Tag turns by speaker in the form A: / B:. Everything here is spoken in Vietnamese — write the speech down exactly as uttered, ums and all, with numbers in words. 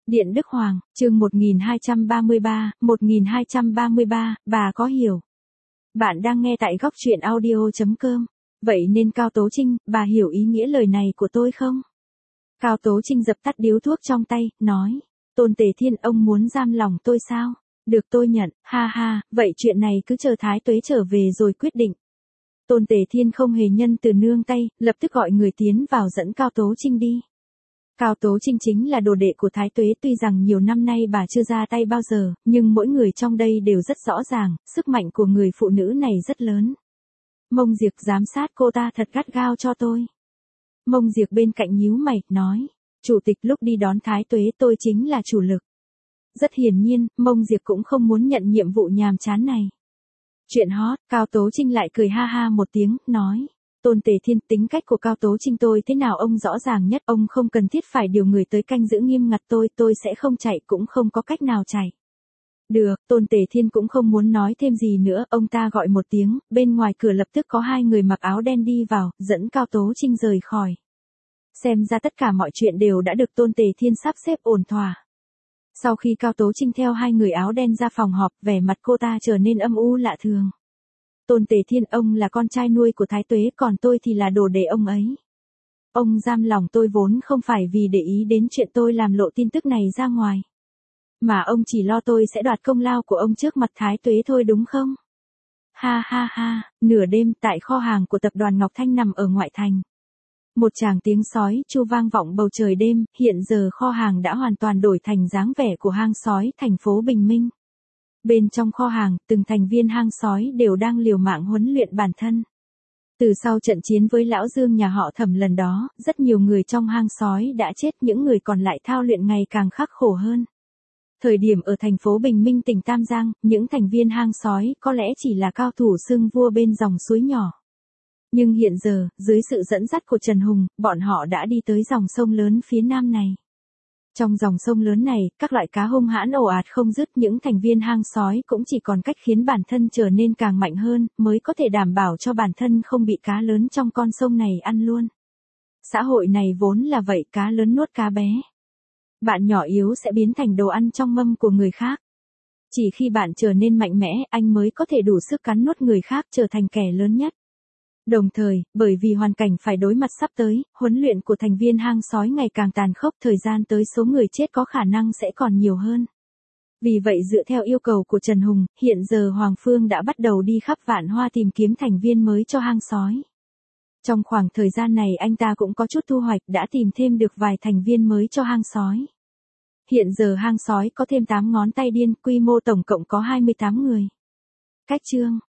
A: Điện Đức Hoàng, chương một nghìn hai trăm ba mươi ba, một nghìn hai trăm ba mươi ba, bà có hiểu. Bạn đang nghe tại góc truyện audio chấm com. Vậy nên Cao Tố Trinh, bà hiểu ý nghĩa lời này của tôi không? Cao Tố Trinh dập tắt điếu thuốc trong tay, nói. Tôn Tề Thiên, ông muốn giam lòng tôi sao? Được, tôi nhận, ha ha, vậy chuyện này cứ chờ Thái Tuế trở về rồi quyết định. Tôn Tề Thiên không hề nhân từ nương tay, lập tức gọi người tiến vào dẫn Cao Tố Trinh đi. Cao Tố Trinh chính là đồ đệ của Thái Tuế, tuy rằng nhiều năm nay bà chưa ra tay bao giờ, nhưng mỗi người trong đây đều rất rõ ràng, sức mạnh của người phụ nữ này rất lớn. Mông Diệp, giám sát cô ta thật gắt gao cho tôi. Mông Diệp bên cạnh nhíu mày, nói, chủ tịch, lúc đi đón Thái Tuế tôi chính là chủ lực. Rất hiển nhiên, Mông Diệp cũng không muốn nhận nhiệm vụ nhàm chán này. Chuyện hot, Cao Tố Trinh lại cười ha ha một tiếng, nói. Tôn Tề Thiên, tính cách của Cao Tố Trinh tôi thế nào ông rõ ràng nhất, ông không cần thiết phải điều người tới canh giữ nghiêm ngặt tôi, tôi sẽ không chạy, cũng không có cách nào chạy. Được, Tôn Tề Thiên cũng không muốn nói thêm gì nữa, ông ta gọi một tiếng, bên ngoài cửa lập tức có hai người mặc áo đen đi vào, dẫn Cao Tố Trinh rời khỏi. Xem ra tất cả mọi chuyện đều đã được Tôn Tề Thiên sắp xếp ổn thỏa. Sau khi Cao Tố Trinh theo hai người áo đen ra phòng họp, vẻ mặt cô ta trở nên âm u lạ thường. Tôn Tề Thiên, ông là con trai nuôi của Thái Tuế, còn tôi thì là đồ đệ ông ấy. Ông giam lòng tôi vốn không phải vì để ý đến chuyện tôi làm lộ tin tức này ra ngoài. Mà ông chỉ lo tôi sẽ đoạt công lao của ông trước mặt Thái Tuế thôi đúng không? Ha ha ha, nửa đêm tại kho hàng của tập đoàn Ngọc Thanh nằm ở ngoại thành. Một tràng tiếng sói chu vang vọng bầu trời đêm, hiện giờ kho hàng đã hoàn toàn đổi thành dáng vẻ của hang sói thành phố Bình Minh. Bên trong kho hàng, từng thành viên hang sói đều đang liều mạng huấn luyện bản thân. Từ sau trận chiến với lão Dương nhà họ Thẩm lần đó, rất nhiều người trong hang sói đã chết, những người còn lại thao luyện ngày càng khắc khổ hơn. Thời điểm ở thành phố Bình Minh tỉnh Tam Giang, những thành viên hang sói có lẽ chỉ là cao thủ xưng vua bên dòng suối nhỏ. Nhưng hiện giờ, dưới sự dẫn dắt của Trần Hùng, bọn họ đã đi tới dòng sông lớn phía nam này. Trong dòng sông lớn này, các loại cá hung hãn ồ ạt không dứt, những thành viên hang sói cũng chỉ còn cách khiến bản thân trở nên càng mạnh hơn, mới có thể đảm bảo cho bản thân không bị cá lớn trong con sông này ăn luôn. Xã hội này vốn là vậy, cá lớn nuốt cá bé. Bạn nhỏ yếu sẽ biến thành đồ ăn trong mâm của người khác. Chỉ khi bạn trở nên mạnh mẽ, anh mới có thể đủ sức cắn nuốt người khác, trở thành kẻ lớn nhất. Đồng thời, bởi vì hoàn cảnh phải đối mặt sắp tới, huấn luyện của thành viên hang sói ngày càng tàn khốc, thời gian tới số người chết có khả năng sẽ còn nhiều hơn. Vì vậy dựa theo yêu cầu của Trần Hùng, hiện giờ Hoàng Phương đã bắt đầu đi khắp Vạn Hoa tìm kiếm thành viên mới cho hang sói. Trong khoảng thời gian này anh ta cũng có chút thu hoạch, đã tìm thêm được vài thành viên mới cho hang sói. Hiện giờ hang sói có thêm tám ngón tay điên, quy mô tổng cộng có hai mươi tám người. Cách chương